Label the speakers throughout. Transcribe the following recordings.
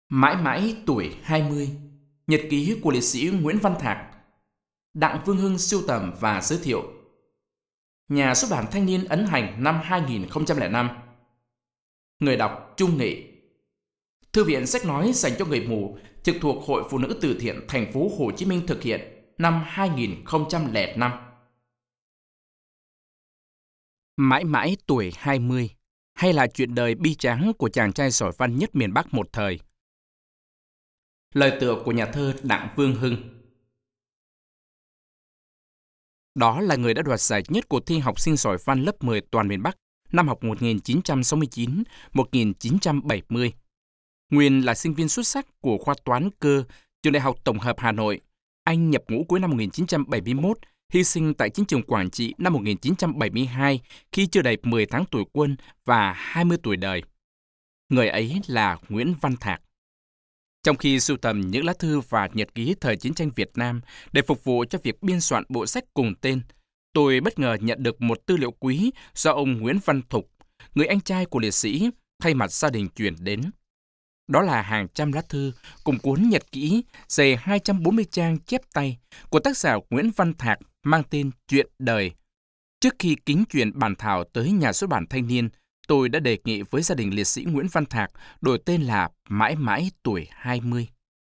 Speaker 1: Mãi mãi tuổi 20. Nhật ký của liệt sĩ Nguyễn Văn Thạc. Đặng Vương Hưng sưu tầm và giới thiệu. Nhà xuất bản Thanh niên ấn hành năm 2005. Người đọc Trung Nghị. Thư viện sách nói dành cho người mù trực thuộc Hội Phụ nữ từ thiện thành phố Hồ Chí Minh thực hiện năm 2005. Mãi mãi tuổi 20 hay là chuyện đời bi tráng của chàng trai giỏi văn nhất miền Bắc một thời. Lời tựa của nhà thơ Đặng Vương Hưng. Đó là người đã đoạt giải nhất cuộc thi học sinh giỏi văn lớp 10 toàn miền Bắc năm học 1969-1970. Nguyên là sinh viên xuất sắc của khoa toán cơ trường Đại học Tổng hợp Hà Nội. Anh nhập ngũ cuối năm 1971, hy sinh tại chiến trường Quảng Trị năm 1972 khi chưa đầy 10 tháng tuổi quân và 20 tuổi đời. Người ấy là Nguyễn Văn Thạc. Trong khi sưu tầm những lá thư và nhật ký thời chiến tranh Việt Nam để phục vụ cho việc biên soạn bộ sách cùng tên, tôi bất ngờ nhận được một tư liệu quý do ông Nguyễn Văn Thục, người anh trai của liệt sĩ, thay mặt gia đình chuyển đến. Đó là hàng trăm lá thư cùng cuốn nhật ký dày 240 trang chép tay của tác giả Nguyễn Văn Thạc mang tên Chuyện đời. Trước khi kính chuyển bản thảo tới nhà xuất bản Thanh niên, tôi đã đề nghị với gia đình liệt sĩ Nguyễn Văn Thạc đổi tên là Mãi mãi tuổi 20.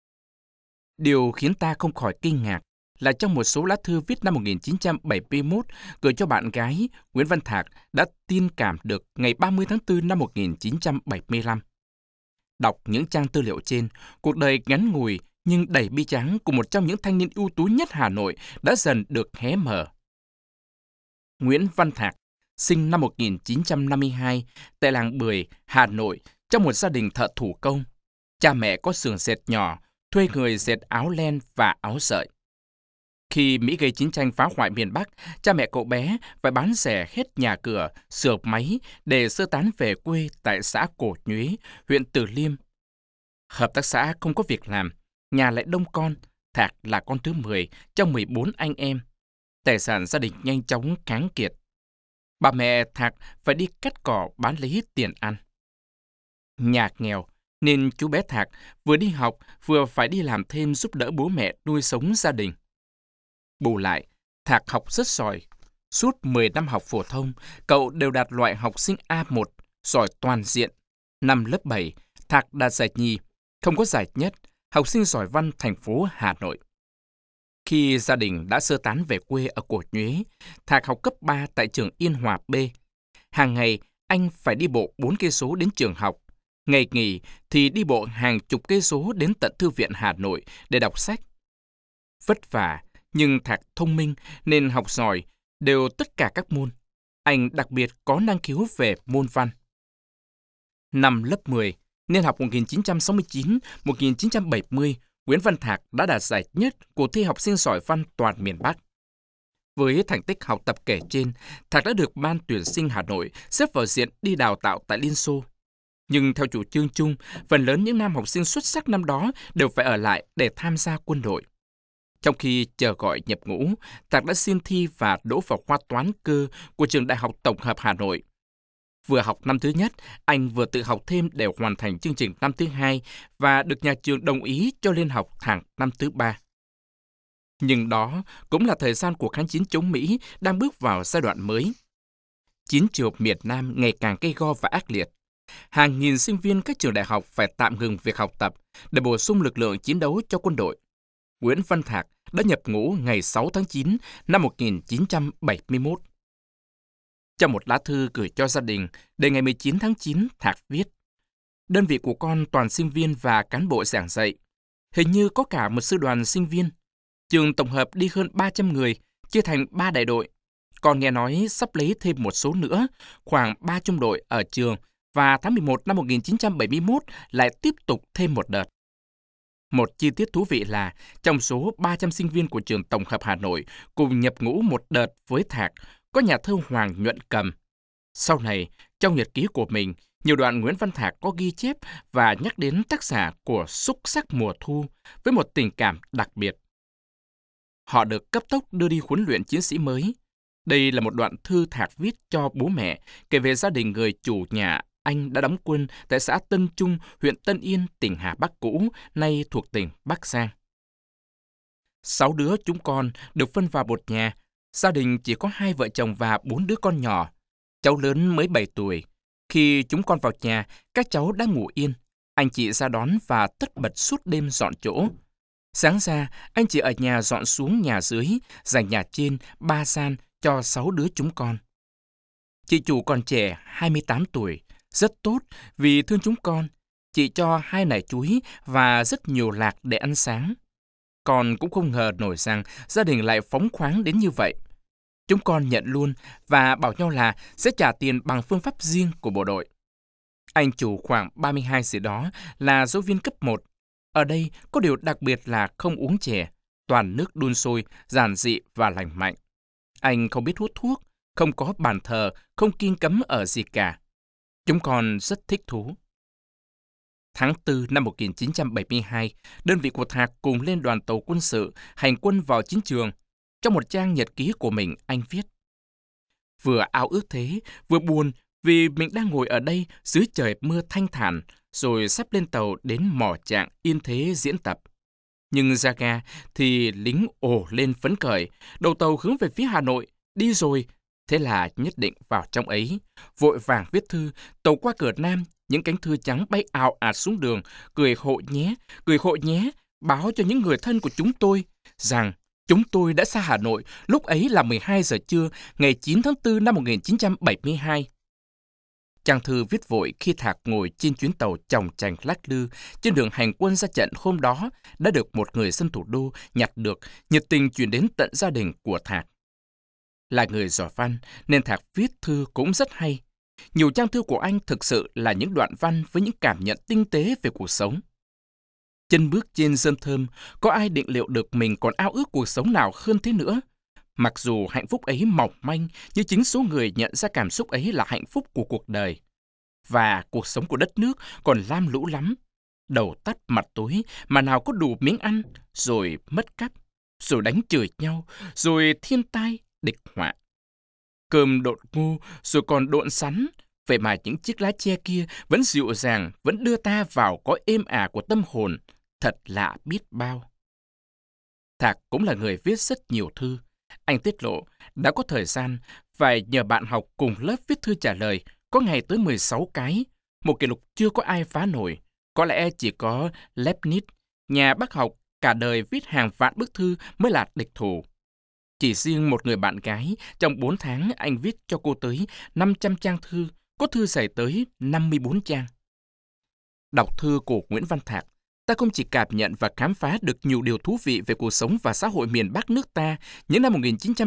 Speaker 1: Điều khiến ta không khỏi kinh ngạc là trong một số lá thư viết năm 1971 gửi cho bạn gái, Nguyễn Văn Thạc đã tin cảm được ngày 30 tháng 4 năm 1975. Đọc những trang tư liệu trên, cuộc đời ngắn ngủi nhưng đầy bi tráng của một trong những thanh niên ưu tú nhất Hà Nội đã dần được hé mở. Nguyễn Văn Thạc sinh năm 1952 tại làng Bưởi, Hà Nội, trong một gia đình thợ thủ công. Cha mẹ có xưởng dệt nhỏ, thuê người dệt áo len và áo sợi. Khi Mỹ gây chiến tranh phá hoại miền Bắc, cha mẹ cậu bé phải bán rẻ hết nhà cửa, xưởng máy để sơ tán về quê tại xã Cổ Nhuế, huyện Từ Liêm. Hợp tác xã không có việc làm, nhà lại đông con, Thạc là con thứ 10 trong 14 anh em. Tài sản gia đình nhanh chóng kháng kiệt. Bà mẹ Thạc phải đi cắt cỏ bán lấy tiền ăn. Nhà nghèo nên chú bé Thạc vừa đi học vừa phải đi làm thêm giúp đỡ bố mẹ nuôi sống gia đình. Bù lại, Thạc học rất giỏi. Suốt 10 năm học phổ thông, cậu đều đạt loại học sinh A1, giỏi toàn diện. Năm lớp 7, Thạc đạt giải nhì, không có giải nhất, học sinh giỏi văn thành phố Hà Nội. Khi gia đình đã sơ tán về quê ở Cổ Nhuế, Thạc học cấp 3 tại trường Yên Hòa B. Hàng ngày, anh phải đi bộ 4 cây số đến trường học. Ngày nghỉ thì đi bộ hàng chục cây số đến tận Thư viện Hà Nội để đọc sách. Vất vả, nhưng Thạc thông minh nên học giỏi đều tất cả các môn. Anh đặc biệt có năng khiếu về môn văn. Năm lớp 10, niên học 1969-1970, Nguyễn Văn Thạc đã đạt giải nhất cuộc thi học sinh giỏi văn toàn miền Bắc. Với thành tích học tập kể trên, Thạc đã được Ban tuyển sinh Hà Nội xếp vào diện đi đào tạo tại Liên Xô. Nhưng theo chủ trương chung, phần lớn những nam học sinh xuất sắc năm đó đều phải ở lại để tham gia quân đội. Trong khi chờ gọi nhập ngũ, Thạc đã xin thi và đỗ vào khoa toán cơ của trường Đại học Tổng hợp Hà Nội. Vừa học năm thứ nhất, anh vừa tự học thêm để hoàn thành chương trình năm thứ hai và được nhà trường đồng ý cho lên học thẳng năm thứ 3. Nhưng đó cũng là thời gian của kháng chiến chống Mỹ đang bước vào giai đoạn mới. Chiến trường miền Nam ngày càng gay go và ác liệt. Hàng nghìn sinh viên các trường đại học phải tạm ngừng việc học tập để bổ sung lực lượng chiến đấu cho quân đội. Nguyễn Văn Thạc đã nhập ngũ ngày 6 tháng 9 năm 1971. Trong một lá thư gửi cho gia đình, đến ngày 19 tháng 9, Thạc viết: Đơn vị của con toàn sinh viên và cán bộ giảng dạy. Hình như có cả một sư đoàn sinh viên. Trường tổng hợp đi hơn 300 người, chia thành 3 đại đội. Con nghe nói sắp lấy thêm một số nữa, khoảng 300 đội ở trường, và tháng 11 năm 1971 lại tiếp tục thêm một đợt. Một chi tiết thú vị là, trong số 300 sinh viên của trường Tổng hợp Hà Nội cùng nhập ngũ một đợt với Thạc, có nhà thơ Hoàng Nhuận Cầm. Sau này, trong nhật ký của mình, nhiều đoạn Nguyễn Văn Thạc có ghi chép và nhắc đến tác giả của Xúc sắc mùa thu với một tình cảm đặc biệt. Họ được cấp tốc đưa đi huấn luyện chiến sĩ mới. Đây là một đoạn thư Thạc viết cho bố mẹ kể về gia đình người chủ nhà anh đã đóng quân tại xã Tân Trung, huyện Tân Yên, tỉnh Hà Bắc cũ, nay thuộc tỉnh Bắc Giang. 6 đứa chúng con được phân vào một nhà. Gia đình chỉ có 2 vợ chồng và 4 đứa con nhỏ. Cháu lớn mới 7 tuổi. Khi chúng con vào nhà, các cháu đã ngủ yên. Anh chị ra đón và tất bật suốt đêm dọn chỗ. Sáng ra, anh chị ở nhà dọn xuống nhà dưới, dành nhà trên 3 gian cho 6 đứa chúng con. Chị chủ còn trẻ, 28 tuổi, rất tốt vì thương chúng con. Chị cho 2 nải chuối và rất nhiều lạc để ăn sáng. Con cũng không ngờ nổi rằng gia đình lại phóng khoáng đến như vậy. Chúng con nhận luôn và bảo nhau là sẽ trả tiền bằng phương pháp riêng của bộ đội. Anh chủ khoảng 32 gì đó là giáo viên cấp 1. Ở đây có điều đặc biệt là không uống chè, toàn nước đun sôi, giản dị và lành mạnh. Anh không biết hút thuốc, không có bàn thờ, không kiêng cấm ở gì cả. Chúng con rất thích thú. Tháng 4 năm 1972, đơn vị của Thạc cùng lên đoàn tàu quân sự hành quân vào chiến trường. Trong một trang nhật ký của mình, anh viết: vừa ao ước thế, vừa buồn vì mình đang ngồi ở đây dưới trời mưa thanh thản, rồi sắp lên tàu đến mỏ Trạng Yên Thế diễn tập. Nhưng ra ga thì lính ồ lên phấn khởi, đầu tàu hướng về phía Hà Nội, đi rồi. Thế là nhất định vào trong ấy, vội vàng viết thư, tàu qua cửa Nam, những cánh thư trắng bay ào ạt xuống đường, gửi hộ nhé, báo cho những người thân của chúng tôi rằng chúng tôi đã xa Hà Nội, lúc ấy là 12 giờ trưa, ngày 9 tháng 4 năm 1972. Trang thư viết vội khi Thạc ngồi trên chuyến tàu chòng chành lắc lư trên đường hành quân ra trận hôm đó đã được một người dân thủ đô nhặt được, nhiệt tình chuyển đến tận gia đình của Thạc. Là người giỏi văn nên Thạc viết thư cũng rất hay. Nhiều trang thư của anh thực sự là những đoạn văn với những cảm nhận tinh tế về cuộc sống. Chân bước trên rơm thơm, có ai định liệu được mình còn ao ước cuộc sống nào hơn thế nữa? Mặc dù hạnh phúc ấy mỏng manh, nhưng chính số người nhận ra cảm xúc ấy là hạnh phúc của cuộc đời. Và cuộc sống của đất nước còn lam lũ lắm. Đầu tắt mặt tối mà nào có đủ miếng ăn, rồi mất cắp, rồi đánh chửi nhau, rồi thiên tai, địch họa. Cơm độn ngô, rồi còn độn sắn. Vậy mà những chiếc lá tre kia vẫn dịu dàng, vẫn đưa ta vào cõi êm ả của tâm hồn. Thật lạ biết bao. Thạc cũng là người viết rất nhiều thư. Anh tiết lộ đã có thời gian phải nhờ bạn học cùng lớp viết thư trả lời, có ngày tới 16 cái, một kỷ lục chưa có ai phá nổi. Có lẽ chỉ có Leibniz, nhà bác học cả đời viết hàng vạn bức thư mới là địch thủ. Chỉ riêng một người bạn gái, trong 4 tháng anh viết cho cô tới 500 trang thư, có thư dày tới 54 trang. Đọc thư của Nguyễn Văn Thạc, ta không chỉ cảm nhận và khám phá được nhiều điều thú vị về cuộc sống và xã hội miền Bắc nước ta những năm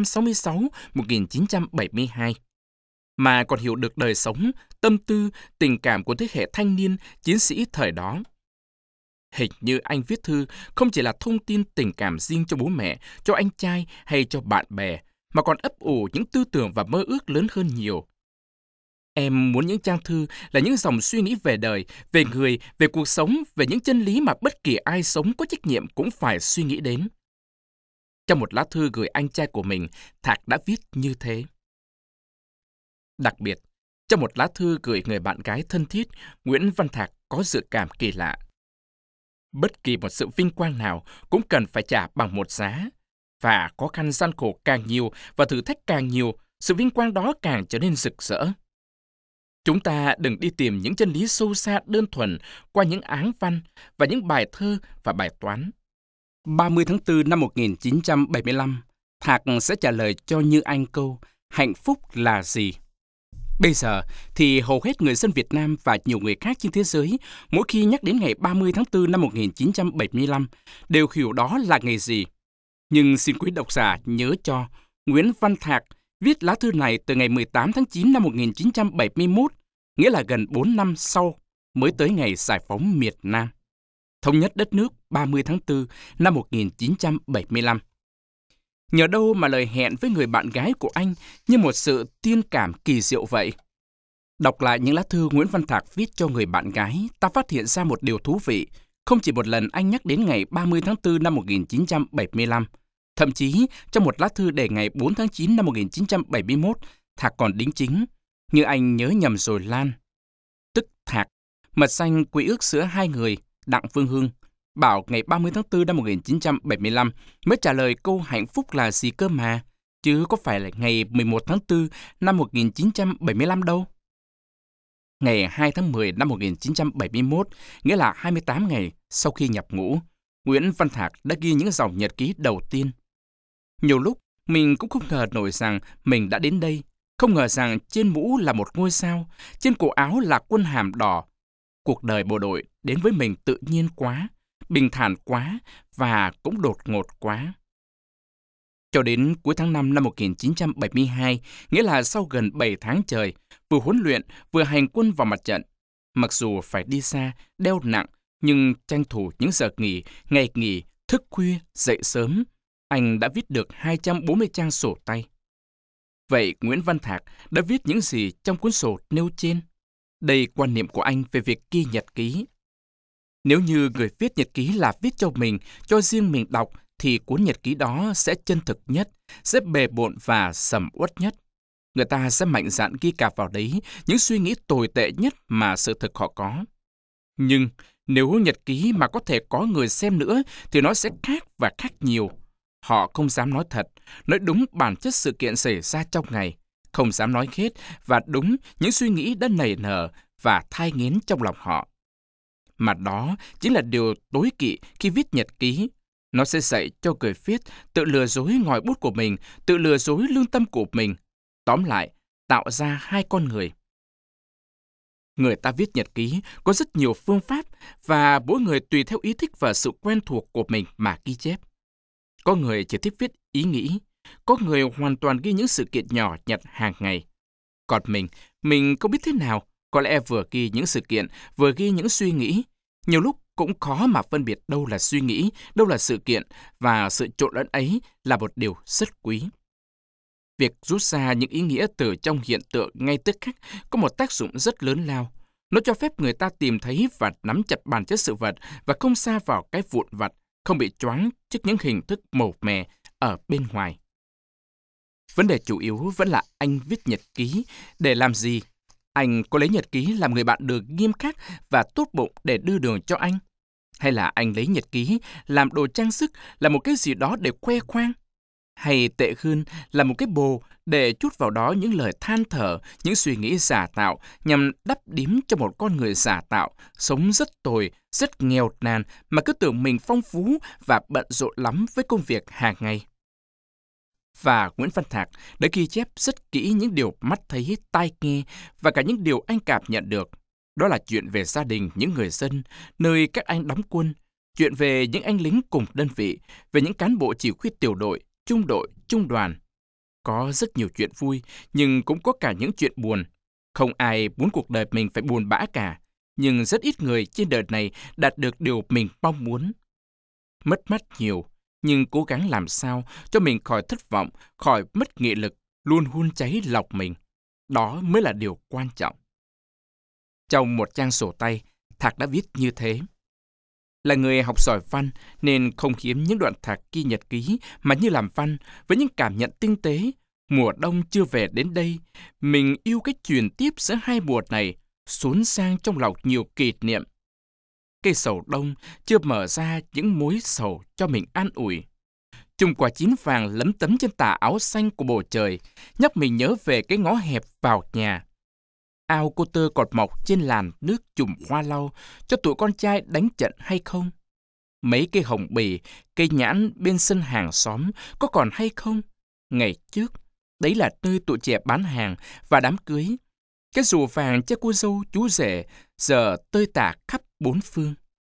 Speaker 1: 1966-1972, mà còn hiểu được đời sống, tâm tư, tình cảm của thế hệ thanh niên, chiến sĩ thời đó. Hình như anh viết thư không chỉ là thông tin tình cảm riêng cho bố mẹ, cho anh trai hay cho bạn bè, mà còn ấp ủ những tư tưởng và mơ ước lớn hơn nhiều. Em muốn những trang thư là những dòng suy nghĩ về đời, về người, về cuộc sống, về những chân lý mà bất kỳ ai sống có trách nhiệm cũng phải suy nghĩ đến. Trong một lá thư gửi anh trai của mình, Thạc đã viết như thế. Đặc biệt, trong một lá thư gửi người bạn gái thân thiết, Nguyễn Văn Thạc có dự cảm kỳ lạ. Bất kỳ một sự vinh quang nào cũng cần phải trả bằng một giá. Và khó khăn gian khổ càng nhiều và thử thách càng nhiều, sự vinh quang đó càng trở nên rực rỡ. Chúng ta đừng đi tìm những chân lý sâu xa đơn thuần qua những áng văn và những bài thơ và bài toán. 30 tháng 4 năm 1975, Thạc sẽ trả lời cho Như Anh câu hạnh phúc là gì? Bây giờ thì hầu hết người dân Việt Nam và nhiều người khác trên thế giới mỗi khi nhắc đến ngày 30 tháng 4 năm 1975 đều hiểu đó là ngày gì. Nhưng xin quý độc giả nhớ cho Nguyễn Văn Thạc viết lá thư này từ ngày 18 tháng 9 năm 1971, nghĩa là gần 4 năm sau mới tới ngày giải phóng miền Nam, thống nhất đất nước 30 tháng 4 năm 1975. Nhờ đâu mà lời hẹn với người bạn gái của anh như một sự tiên cảm kỳ diệu vậy? Đọc lại những lá thư Nguyễn Văn Thạc viết cho người bạn gái, ta phát hiện ra một điều thú vị. Không chỉ một lần anh nhắc đến ngày 30 tháng 4 năm 1975, thậm chí trong một lá thư để ngày 4 tháng 9 năm 1971, Thạc còn đính chính, như anh nhớ nhầm rồi Lan. Mật danh quy ước giữa hai người, Đặng Phương Hưng, bảo ngày 30 tháng 4 năm 1975 mới trả lời câu hạnh phúc là gì cơ mà, chứ có phải là ngày 11 tháng 4 năm 1975 đâu. Ngày 2 tháng 10 năm 1971, nghĩa là 28 ngày sau khi nhập ngũ, Nguyễn Văn Thạc đã ghi những dòng nhật ký đầu tiên. Nhiều lúc, mình cũng không ngờ nổi rằng mình đã đến đây, không ngờ rằng trên mũ là một ngôi sao, trên cổ áo là quân hàm đỏ. Cuộc đời bộ đội đến với mình tự nhiên quá, bình thản quá và cũng đột ngột quá. Cho đến cuối tháng 5 năm 1972, nghĩa là sau gần 7 tháng trời, vừa huấn luyện, vừa hành quân vào mặt trận. Mặc dù phải đi xa, đeo nặng, nhưng tranh thủ những giờ nghỉ, ngày nghỉ, thức khuya, dậy sớm, anh đã viết được 240 trang sổ tay. Vậy Nguyễn Văn Thạc đã viết những gì trong cuốn sổ nêu trên? Đây quan niệm của anh về việc ghi nhật ký. Nếu như người viết nhật ký là viết cho mình, cho riêng mình đọc, thì cuốn nhật ký đó sẽ chân thực nhất, sẽ bề bộn và sầm uất nhất. Người ta sẽ mạnh dạn ghi cả vào đấy những suy nghĩ tồi tệ nhất mà sự thực họ có. Nhưng nếu nhật ký mà có thể có người xem nữa thì nó sẽ khác và khác nhiều. Họ không dám nói thật, nói đúng bản chất sự kiện xảy ra trong ngày, không dám nói hết và đúng những suy nghĩ đã nảy nở và thai nghén trong lòng họ. Mà đó chính là điều tối kỵ khi viết nhật ký. Nó sẽ dạy cho người viết tự lừa dối ngòi bút của mình, tự lừa dối lương tâm của mình. Tóm lại, tạo ra hai con người. Người ta viết nhật ký có rất nhiều phương pháp và mỗi người tùy theo ý thích và sự quen thuộc của mình mà ghi chép. Có người chỉ thích viết ý nghĩ, có người hoàn toàn ghi những sự kiện nhỏ nhặt hàng ngày. Còn mình không biết thế nào, có lẽ vừa ghi những sự kiện, vừa ghi những suy nghĩ. Nhiều lúc cũng khó mà phân biệt đâu là suy nghĩ, đâu là sự kiện, và sự trộn lẫn ấy là một điều rất quý. Việc rút ra những ý nghĩa từ trong hiện tượng ngay tức khắc có một tác dụng rất lớn lao. Nó cho phép người ta tìm thấy và nắm chặt bản chất sự vật và không sa vào cái vụn vặt, không bị choáng trước những hình thức màu mè ở bên ngoài. Vấn đề chủ yếu vẫn là anh viết nhật ký để làm gì? Anh có lấy nhật ký làm người bạn đường nghiêm khắc và tốt bụng để đưa đường cho anh? Hay là anh lấy nhật ký làm đồ trang sức, là một cái gì đó để khoe khoang? Hay tệ hơn là một cái bồ để trút vào đó những lời than thở, những suy nghĩ giả tạo nhằm đắp đím cho một con người giả tạo, sống rất tồi, rất nghèo nàn mà cứ tưởng mình phong phú và bận rộn lắm với công việc hàng ngày. Và Nguyễn Văn Thạc đã ghi chép rất kỹ những điều mắt thấy, tai nghe và cả những điều anh cảm nhận được. Đó là chuyện về gia đình những người dân, nơi các anh đóng quân, chuyện về những anh lính cùng đơn vị, về những cán bộ chỉ huy tiểu đội, trung đoàn. Có rất nhiều chuyện vui, nhưng cũng có cả những chuyện buồn. Không ai muốn cuộc đời mình phải buồn bã cả, nhưng rất ít người trên đời này đạt được điều mình mong muốn. Mất mát nhiều, nhưng cố gắng làm sao cho mình khỏi thất vọng, khỏi mất nghị lực, luôn hun cháy lòng mình. Đó mới là điều quan trọng. Trong một trang sổ tay, Thạc đã viết như thế. Là người học giỏi văn nên không hiếm những đoạn Thạc ghi nhật ký mà như làm văn với những cảm nhận tinh tế. Mùa đông chưa về đến đây, mình yêu cái truyền tiếp giữa hai mùa này, xốn sang trong lòng nhiều kỷ niệm. Cây sầu đông chưa mở ra những mối sầu cho mình an ủi. Chùm quả chín vàng lấm tấm trên tà áo xanh của bầu trời, nhắc mình nhớ về cái ngõ hẹp vào nhà. Ao cô tơ còn mọc trên làn nước chùm hoa lau cho tụi con trai đánh trận hay không? Mấy cây hồng bì, cây nhãn bên sân hàng xóm có còn hay không? Ngày trước, đấy là nơi tụi trẻ bán hàng và đám cưới. Cái rùa vàng cho cô dâu chú rể giờ tơi tả khắp bốn phương.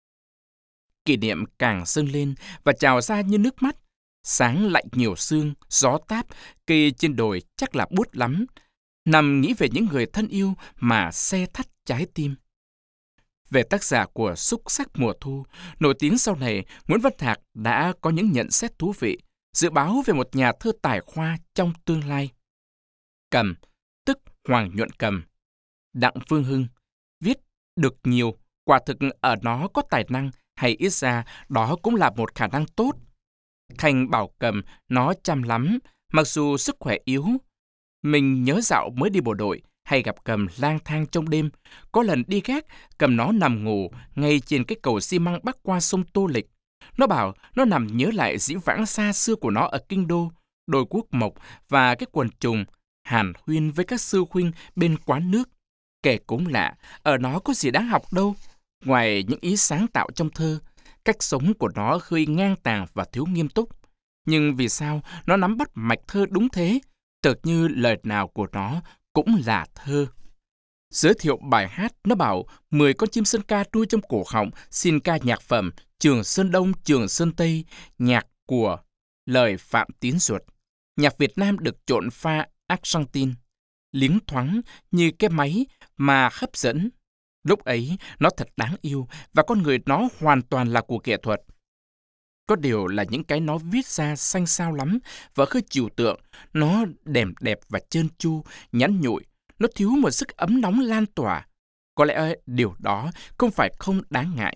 Speaker 1: Kỷ niệm càng dâng lên và trào ra như nước mắt. Sáng lạnh nhiều sương, gió táp, cây trên đồi chắc là buốt lắm. Nằm nghĩ về những người thân yêu mà se thắt trái tim. Về tác giả của Xúc Sắc Mùa Thu, nổi tiếng sau này, Nguyễn Văn Thạc đã có những nhận xét thú vị, dự báo về một nhà thơ tài hoa trong tương lai. Cầm, tức Hoàng Nhuận Cầm. Đặng Phương Hưng, viết được nhiều, quả thực ở nó có tài năng, hay ít ra đó cũng là một khả năng tốt. Khanh bảo Cầm nó chăm lắm, mặc dù sức khỏe yếu. Mình nhớ dạo mới đi bộ đội, hay gặp Cầm lang thang trong đêm. Có lần đi gác, Cầm nó nằm ngủ ngay trên cái cầu xi măng bắc qua sông Tô Lịch. Nó bảo nó nằm nhớ lại dĩ vãng xa xưa của nó ở kinh đô, đôi guốc mộc và cái quần trùng, hàn huyên với các sư huynh bên quán nước. Kể cũng lạ, ở nó có gì đáng học đâu, ngoài những ý sáng tạo trong thơ. Cách sống của nó hơi ngang tàng và thiếu nghiêm túc. Nhưng vì sao nó nắm bắt mạch thơ đúng thế? Tựa như lời nào của nó cũng là thơ. Giới thiệu bài hát, nó bảo 10 con chim sơn ca đuôi trong cổ họng xin ca nhạc phẩm Trường Sơn Đông, Trường Sơn Tây, nhạc của lời Phạm Tín Duật. Nhạc Việt Nam được trộn pha Argentine, liếng thoáng như cái máy mà hấp dẫn. Lúc ấy, nó thật đáng yêu và con người nó hoàn toàn là của nghệ thuật. Có điều là những cái nó viết ra xanh xao lắm và hơi trừu tượng. Nó đẹp và trơn tru, nhắn nhụi. Nó thiếu một sức ấm nóng lan tỏa. Có lẽ điều đó không phải không đáng ngại.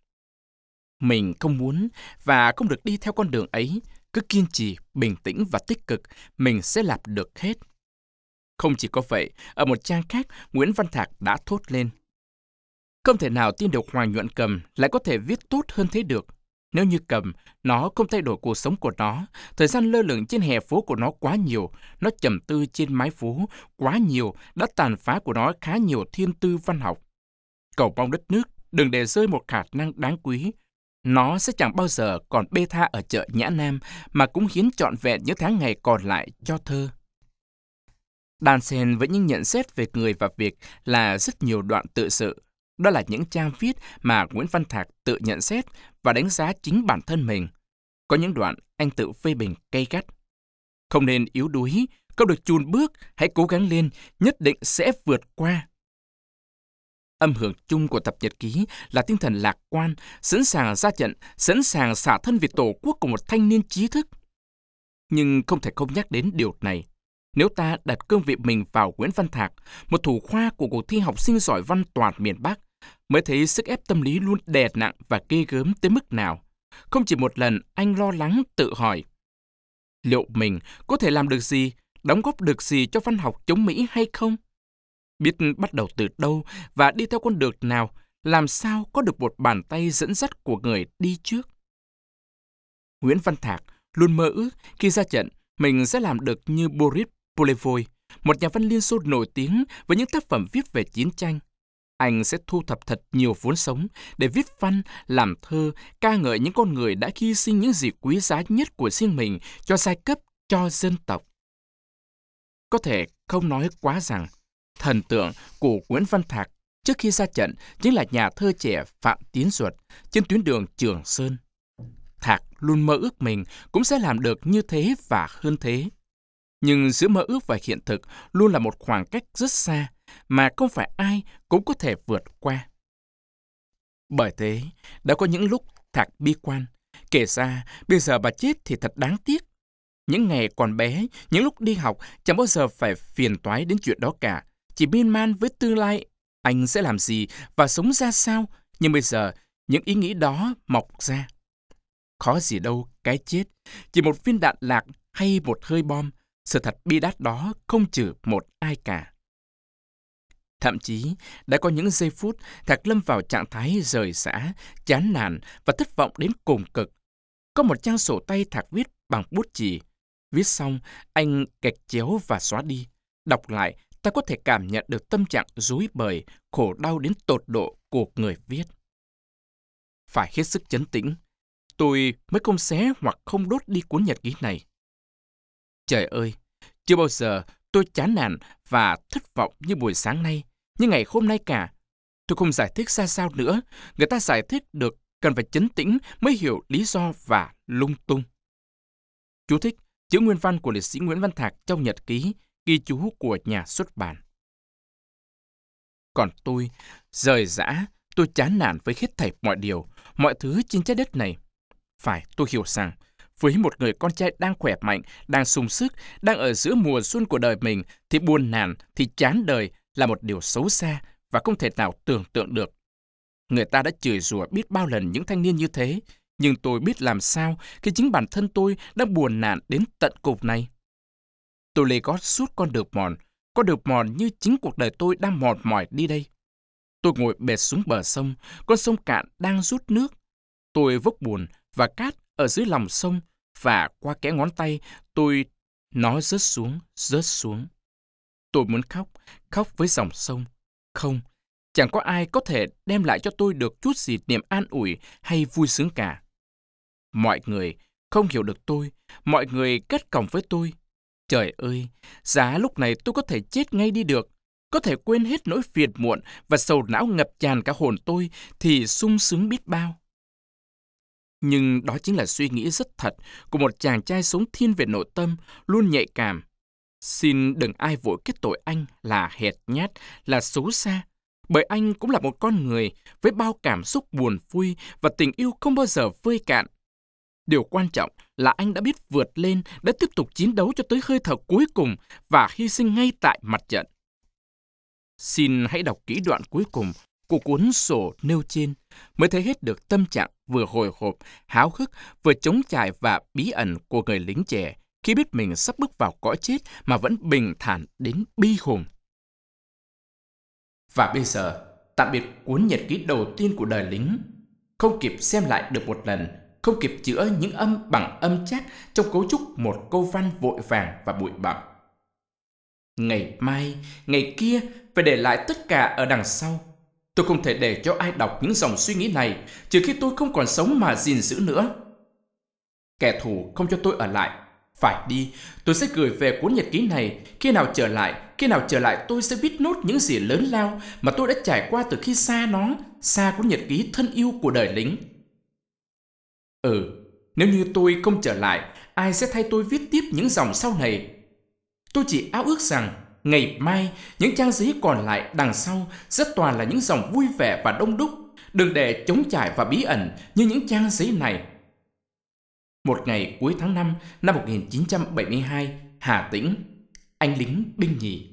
Speaker 1: Mình không muốn và không được đi theo con đường ấy. Cứ kiên trì, bình tĩnh và tích cực, mình sẽ làm được hết. Không chỉ có vậy, ở một trang khác, Nguyễn Văn Thạc đã thốt lên: không thể nào tin được Hoàng Nhuận Cầm lại có thể viết tốt hơn thế được. Nếu như Cầm, nó không thay đổi cuộc sống của nó, thời gian lơ lửng trên hè phố của nó quá nhiều, nó trầm tư trên mái phố quá nhiều, đã tàn phá của nó khá nhiều thiên tư văn học. Cầu mong đất nước đừng để rơi một khả năng đáng quý. Nó sẽ chẳng bao giờ còn bê tha ở chợ Nhã Nam, mà cũng hiến trọn vẹn những tháng ngày còn lại cho thơ. Đan xen với những nhận xét về người và việc là rất nhiều đoạn tự sự. Đó là những trang viết mà Nguyễn Văn Thạc tự nhận xét và đánh giá chính bản thân mình. Có những đoạn anh tự phê bình gay gắt. Không nên yếu đuối, không được chùn bước, hãy cố gắng lên, nhất định sẽ vượt qua. Âm hưởng chung của tập nhật ký là tinh thần lạc quan, sẵn sàng ra trận, sẵn sàng xả thân vì tổ quốc của một thanh niên trí thức. Nhưng không thể không nhắc đến điều này. Nếu ta đặt cương vị mình vào Nguyễn Văn Thạc, một thủ khoa của cuộc thi học sinh giỏi văn toàn miền Bắc, mới thấy sức ép tâm lý luôn đè nặng và ghê gớm tới mức nào. Không chỉ một lần anh lo lắng tự hỏi, liệu mình có thể làm được gì, đóng góp được gì cho văn học chống Mỹ hay không? Biết bắt đầu từ đâu và đi theo con đường nào, làm sao có được một bàn tay dẫn dắt của người đi trước? Nguyễn Văn Thạc luôn mơ ước khi ra trận mình sẽ làm được như Boris Polevoy, một nhà văn Liên Xô nổi tiếng với những tác phẩm viết về chiến tranh. Anh sẽ thu thập thật nhiều vốn sống để viết văn, làm thơ, ca ngợi những con người đã hy sinh những gì quý giá nhất của riêng mình cho giai cấp, cho dân tộc. Có thể không nói quá rằng, thần tượng của Nguyễn Văn Thạc trước khi ra trận chính là nhà thơ trẻ Phạm Tín Duật trên tuyến đường Trường Sơn. Thạc luôn mơ ước mình cũng sẽ làm được như thế và hơn thế. Nhưng giữa mơ ước và hiện thực luôn là một khoảng cách rất xa mà không phải ai cũng có thể vượt qua. Bởi thế, đã có những lúc Thạc bi quan, kể ra bây giờ bà chết thì thật đáng tiếc. Những ngày còn bé, những lúc đi học chẳng bao giờ phải phiền toái đến chuyện đó cả, chỉ miên man với tương lai anh sẽ làm gì và sống ra sao, nhưng bây giờ những ý nghĩ đó mọc ra. Khó gì đâu cái chết, chỉ một viên đạn lạc hay một hơi bom, sự thật bi đát đó không trừ một ai cả. Thậm chí, đã có những giây phút Thạc lâm vào trạng thái rời rã, chán nản và thất vọng đến cùng cực. Có một trang sổ tay Thạc viết bằng bút chì. Viết xong, anh gạch chéo và xóa đi. Đọc lại, ta có thể cảm nhận được tâm trạng rối bời, khổ đau đến tột độ của người viết. Phải hết sức trấn tĩnh, tôi mới không xé hoặc không đốt đi cuốn nhật ký này. Trời ơi, chưa bao giờ tôi chán nản và thất vọng như buổi sáng nay, như ngày hôm nay cả. Tôi không giải thích ra sao nữa, người ta giải thích được cần phải trấn tĩnh mới hiểu lý do và lung tung. Chú thích chữ nguyên văn của liệt sĩ Nguyễn Văn Thạc trong nhật ký, ghi chú của nhà xuất bản. Còn tôi, rời rã, tôi chán nản với hết thảy mọi điều, mọi thứ trên trái đất này. Phải, tôi hiểu rằng, với một người con trai đang khỏe mạnh, đang sung sức, đang ở giữa mùa xuân của đời mình, thì buồn nản, thì chán đời là một điều xấu xa và không thể nào tưởng tượng được. Người ta đã chửi rủa biết bao lần những thanh niên như thế, nhưng tôi biết làm sao khi chính bản thân tôi đang buồn nản đến tận cùng này. Tôi lê gót suốt con đường mòn, có được mòn như chính cuộc đời tôi đang mòn mỏi đi đây. Tôi ngồi bệt xuống bờ sông, con sông cạn đang rút nước. Tôi vốc bùn và cát ở dưới lòng sông, và qua kẽ ngón tay, nó rớt xuống, rớt xuống. Tôi muốn khóc, khóc với dòng sông. Không, chẳng có ai có thể đem lại cho tôi được chút gì niềm an ủi hay vui sướng cả. Mọi người không hiểu được tôi, mọi người kết còng với tôi. Trời ơi, giá lúc này tôi có thể chết ngay đi được, có thể quên hết nỗi phiền muộn và sầu não ngập tràn cả hồn tôi thì sung sướng biết bao. Nhưng đó chính là suy nghĩ rất thật của một chàng trai sống thiên về nội tâm, luôn nhạy cảm. Xin đừng ai vội kết tội anh là hèn nhát, là xấu xa, bởi anh cũng là một con người với bao cảm xúc buồn vui và tình yêu không bao giờ vơi cạn. Điều quan trọng là anh đã biết vượt lên, đã tiếp tục chiến đấu cho tới hơi thở cuối cùng và hy sinh ngay tại mặt trận. Xin hãy đọc kỹ đoạn cuối cùng của cuốn sổ nêu trên, mới thấy hết được tâm trạng vừa hồi hộp, háo hức, vừa trống trải và bí ẩn của người lính trẻ khi biết mình sắp bước vào cõi chết mà vẫn bình thản đến bi hùng. Và bây giờ, tạm biệt cuốn nhật ký đầu tiên của đời lính. Không kịp xem lại được một lần, không kịp chữa những âm bằng âm chắc trong cấu trúc một câu văn vội vàng và bụi bặm. Ngày mai, ngày kia phải để lại tất cả ở đằng sau. Tôi không thể để cho ai đọc những dòng suy nghĩ này trừ khi tôi không còn sống mà gìn giữ nữa. Kẻ thù không cho tôi ở lại. Phải đi, tôi sẽ gửi về cuốn nhật ký này. Khi nào trở lại tôi sẽ viết nốt những gì lớn lao mà tôi đã trải qua từ khi xa cuốn nhật ký thân yêu của đời lính. Nếu như tôi không trở lại, ai sẽ thay tôi viết tiếp những dòng sau này? Tôi chỉ ao ước rằng ngày mai những trang giấy còn lại đằng sau rất toàn là những dòng vui vẻ và đông đúc, đừng để trống trải và bí ẩn như những trang giấy này. Một ngày cuối tháng 5 năm 1972, Hà Tĩnh, anh lính binh nhì.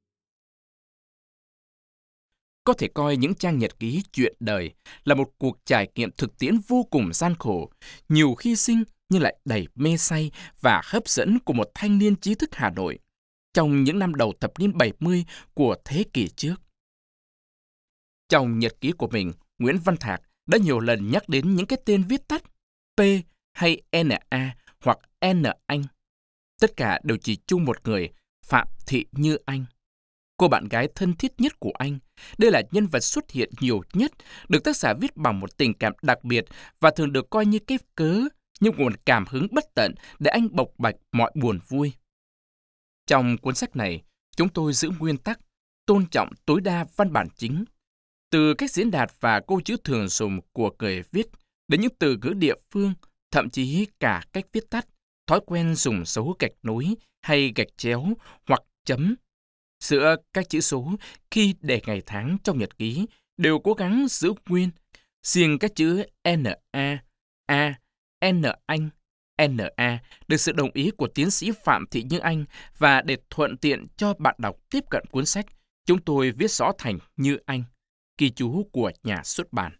Speaker 1: Có thể coi những trang nhật ký chuyện đời là một cuộc trải nghiệm thực tiễn vô cùng gian khổ, nhiều hy sinh nhưng lại đầy mê say và hấp dẫn của một thanh niên trí thức Hà Nội trong những năm đầu thập niên 70 của thế kỷ trước. Trong nhật ký của mình, Nguyễn Văn Thạc đã nhiều lần nhắc đến những cái tên viết tắt P hay NA hoặc N Anh. Tất cả đều chỉ chung một người, Phạm Thị Như Anh. Cô bạn gái thân thiết nhất của anh. Đây là nhân vật xuất hiện nhiều nhất, được tác giả viết bằng một tình cảm đặc biệt và thường được coi như cái cớ, như nguồn cảm hứng bất tận để anh bộc bạch mọi buồn vui. Trong cuốn sách này, chúng tôi giữ nguyên tắc tôn trọng tối đa văn bản chính. Từ cách diễn đạt và câu chữ thường dùng của người viết đến những từ ngữ địa phương, thậm chí cả cách viết tắt, thói quen dùng dấu gạch nối hay gạch chéo hoặc chấm giữa các chữ số khi để ngày tháng trong nhật ký đều cố gắng giữ nguyên. Riêng các chữ NA, A, N Anh, NA được sự đồng ý của tiến sĩ Phạm Thị Như Anh, và để thuận tiện cho bạn đọc tiếp cận cuốn sách, chúng tôi viết rõ thành Như Anh, ghi chú của nhà xuất bản.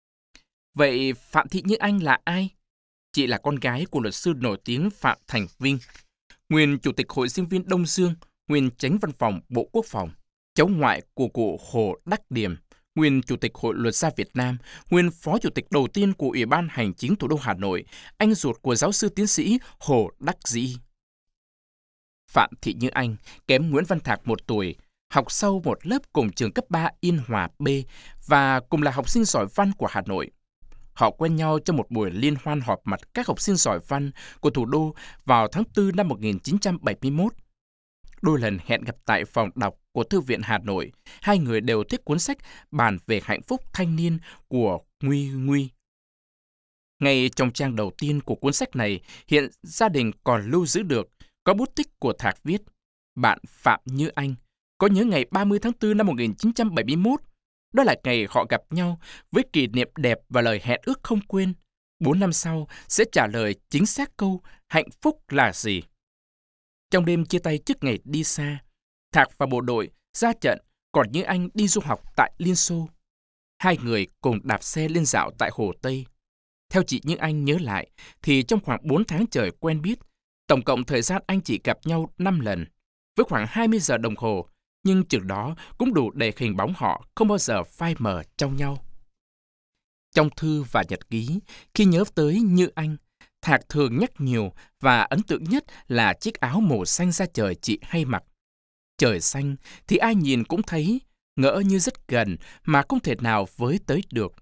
Speaker 1: Vậy Phạm Thị Như Anh là ai? Chị là con gái của luật sư nổi tiếng Phạm Thành Vinh, nguyên Chủ tịch Hội Sinh viên Đông Dương, nguyên Chánh Văn phòng Bộ Quốc phòng, cháu ngoại của cụ Hồ Đắc Điểm, nguyên Chủ tịch Hội Luật gia Việt Nam, nguyên Phó Chủ tịch đầu tiên của Ủy ban Hành chính Thủ đô Hà Nội, anh ruột của giáo sư tiến sĩ Hồ Đắc Dĩ. Phạm Thị Như Anh kém Nguyễn Văn Thạc 1 tuổi, học sau một lớp cùng trường cấp 3 Yên Hòa B và cùng là học sinh giỏi văn của Hà Nội. Họ quen nhau trong một buổi liên hoan họp mặt các học sinh giỏi văn của thủ đô vào tháng 4 năm 1971. Đôi lần hẹn gặp tại phòng đọc của Thư viện Hà Nội, hai người đều thích cuốn sách bàn về hạnh phúc thanh niên của Nguy Nguy. Ngay trong trang đầu tiên của cuốn sách này, hiện gia đình còn lưu giữ được, có bút tích của Thạc viết: bạn Phạm Như Anh có nhớ ngày 30 tháng 4 năm 1971. Đó là ngày họ gặp nhau với kỷ niệm đẹp và lời hẹn ước không quên. 4 năm sau sẽ trả lời chính xác câu hạnh phúc là gì. Trong đêm chia tay trước ngày đi xa, Thạc và bộ đội ra trận, còn Như Anh đi du học tại Liên Xô. Hai người cùng đạp xe lên dạo tại Hồ Tây. Theo chị Như Anh nhớ lại, thì trong khoảng 4 tháng trời quen biết, tổng cộng thời gian anh chị gặp nhau 5 lần. với khoảng 20 giờ đồng hồ, nhưng chừng đó cũng đủ để hình bóng họ không bao giờ phai mờ trong nhau. Trong thư và nhật ký, khi nhớ tới Như Anh, Thạc thường nhắc nhiều và ấn tượng nhất là chiếc áo màu xanh da trời chị hay mặc. Trời xanh thì ai nhìn cũng thấy, ngỡ như rất gần mà không thể nào với tới được.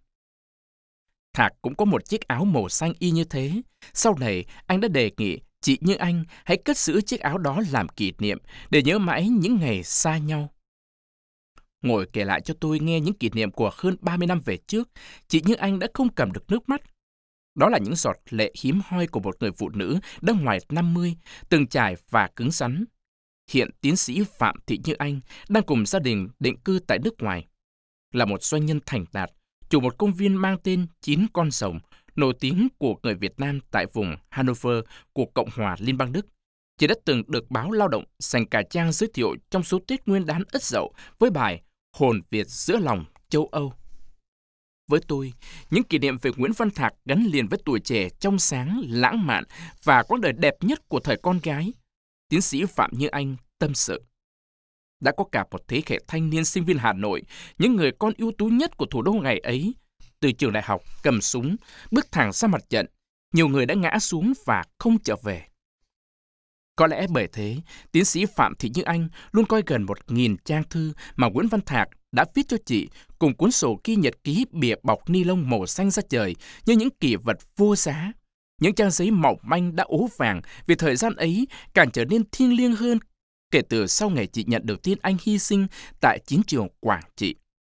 Speaker 1: Thạc cũng có một chiếc áo màu xanh y như thế. Sau này, anh đã đề nghị chị Như Anh hãy cất giữ chiếc áo đó làm kỷ niệm để nhớ mãi những ngày xa nhau. Ngồi kể lại cho tôi nghe những kỷ niệm của hơn 30 năm về trước, chị Như Anh đã không cầm được nước mắt. Đó là những giọt lệ hiếm hoi của một người phụ nữ đã ngoài 50, từng trải và cứng rắn. Hiện tiến sĩ Phạm Thị Như Anh đang cùng gia đình định cư tại nước ngoài. Là một doanh nhân thành đạt, chủ một công viên mang tên 9 con rồng, nổi tiếng của người Việt Nam tại vùng Hanover của Cộng hòa Liên bang Đức. Chị đã từng được báo Lao động dành cả trang giới thiệu trong số Tết Nguyên đán Ất Dậu với bài Hồn Việt giữa lòng châu Âu. Với tôi, những kỷ niệm về Nguyễn Văn Thạc gắn liền với tuổi trẻ trong sáng, lãng mạn và quãng đời đẹp nhất của thời con gái. Tiến sĩ Phạm Như Anh tâm sự. Đã có cả một thế hệ thanh niên sinh viên Hà Nội, những người con ưu tú nhất của thủ đô ngày ấy. Từ trường đại học cầm súng, bước thẳng ra mặt trận, nhiều người đã ngã xuống và không trở về. Có lẽ bởi thế, tiến sĩ Phạm Thị Như Anh luôn coi gần 1.000 trang thư mà Nguyễn Văn Thạc đã viết cho chị cùng cuốn sổ ghi nhật ký bìa bọc ni lông màu xanh da trời như những kỷ vật vô giá. Những trang giấy mỏng manh đã ố vàng vì thời gian ấy càng trở nên thiêng liêng hơn kể từ sau ngày chị nhận được tin anh hy sinh tại chiến trường Quảng Trị.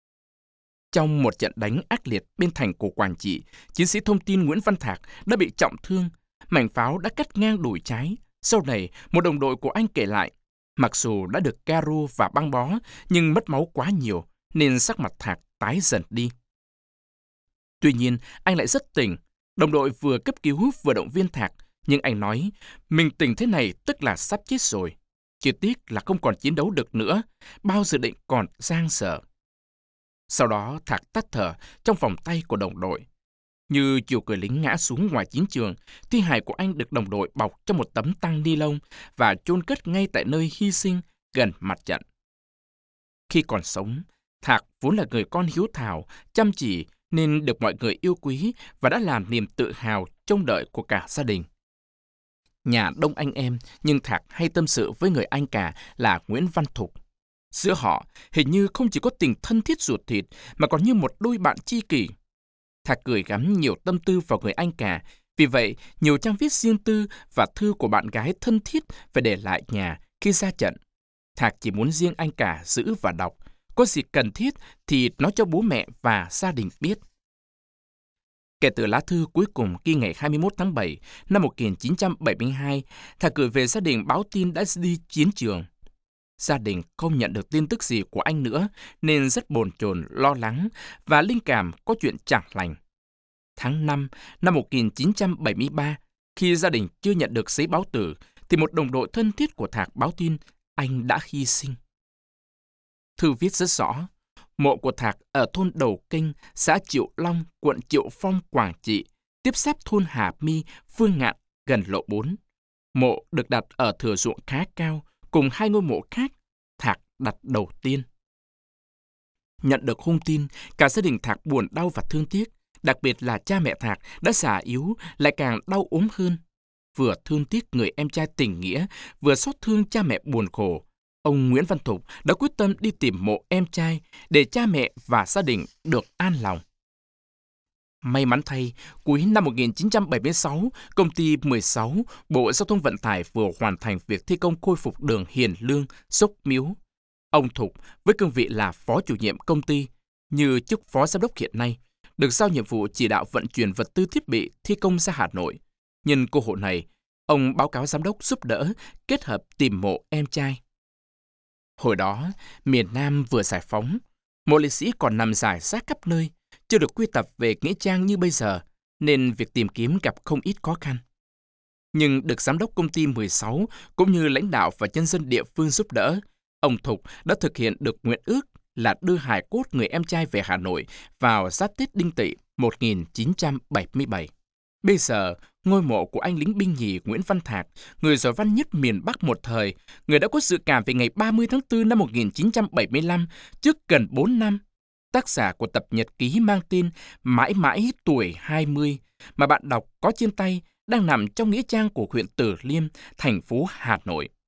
Speaker 1: Trong một trận đánh ác liệt bên thành cổ Quảng Trị, chiến sĩ thông tin Nguyễn Văn Thạc đã bị trọng thương, mảnh pháo đã cắt ngang đùi trái. Sau này, một đồng đội của anh kể lại, mặc dù đã được caro và băng bó, nhưng mất máu quá nhiều, nên sắc mặt Thạc tái dần đi. Tuy nhiên, anh lại rất tỉnh. Đồng đội vừa cấp cứu vừa động viên Thạc, nhưng anh nói, mình tỉnh thế này tức là sắp chết rồi. Chỉ tiếc là không còn chiến đấu được nữa, bao dự định còn dang dở. Sau đó Thạc tắt thở trong vòng tay của đồng đội. Như chiều người lính ngã xuống ngoài chiến trường, thi hài của anh được đồng đội bọc trong một tấm tang ni lông và chôn cất ngay tại nơi hy sinh gần mặt trận. Khi còn sống, Thạc vốn là người con hiếu thảo, chăm chỉ nên được mọi người yêu quý và đã là niềm tự hào trông đợi của cả gia đình. Nhà đông anh em, nhưng Thạc hay tâm sự với người anh cả là Nguyễn Văn Thục. Giữa họ hình như không chỉ có tình thân thiết ruột thịt mà còn như một đôi bạn tri kỷ. Thạc gửi gắm nhiều tâm tư vào người anh cả, vì vậy nhiều trang viết riêng tư và thư của bạn gái thân thiết phải để lại nhà khi ra trận. Thạc chỉ muốn riêng anh cả giữ và đọc, có gì cần thiết thì nói cho bố mẹ và gia đình biết. Kể từ lá thư cuối cùng ghi ngày 21 tháng 7 năm 1972, Thạc gửi về gia đình báo tin đã đi chiến trường. Gia đình không nhận được tin tức gì của anh nữa nên rất bồn chồn, lo lắng và linh cảm có chuyện chẳng lành. Tháng 5 năm 1973, khi gia đình chưa nhận được giấy báo tử, thì một đồng đội thân thiết của Thạc báo tin anh đã hy sinh. Thư viết rất rõ, mộ của Thạc ở thôn Đầu Kênh, xã Triệu Long, quận Triệu Phong, Quảng Trị, tiếp giáp thôn Hà My, Phương Ngạn, gần lộ 4. Mộ được đặt ở thửa ruộng khá cao, cùng 2 ngôi mộ khác, Thạc đặt đầu tiên. Nhận được hung tin, cả gia đình Thạc buồn đau và thương tiếc, đặc biệt là cha mẹ Thạc đã già yếu, lại càng đau ốm hơn. Vừa thương tiếc người em trai tình nghĩa, vừa xót thương cha mẹ buồn khổ. Ông Nguyễn Văn Thục đã quyết tâm đi tìm mộ em trai để cha mẹ và gia đình được an lòng. May mắn thay, cuối năm 1976, công ty 16, Bộ Giao thông Vận tải vừa hoàn thành việc thi công khôi phục đường Hiền Lương, Sốc Miếu. Ông Thục, với cương vị là phó chủ nhiệm công ty, như chức phó giám đốc hiện nay, được giao nhiệm vụ chỉ đạo vận chuyển vật tư thiết bị thi công ra Hà Nội. Nhân cơ hội này, ông báo cáo giám đốc giúp đỡ, kết hợp tìm mộ em trai. Hồi đó, miền Nam vừa giải phóng, mộ liệt sĩ còn nằm rải rác khắp nơi, chưa được quy tập về nghĩa trang như bây giờ, nên việc tìm kiếm gặp không ít khó khăn. Nhưng được giám đốc công ty 16 cũng như lãnh đạo và nhân dân địa phương giúp đỡ, ông Thục đã thực hiện được nguyện ước là đưa hài cốt người em trai về Hà Nội vào giáp Tết Đinh Tỵ 1977. Bây giờ, ngôi mộ của anh lính binh nhì Nguyễn Văn Thạc, người giỏi văn nhất miền Bắc một thời, người đã có dự cảm về ngày 30 tháng 4 năm 1975, trước gần 4 năm. Tác giả của tập nhật ký mang tên Mãi mãi tuổi 20 mà bạn đọc có trên tay đang nằm trong nghĩa trang của huyện Từ Liêm, thành phố Hà Nội.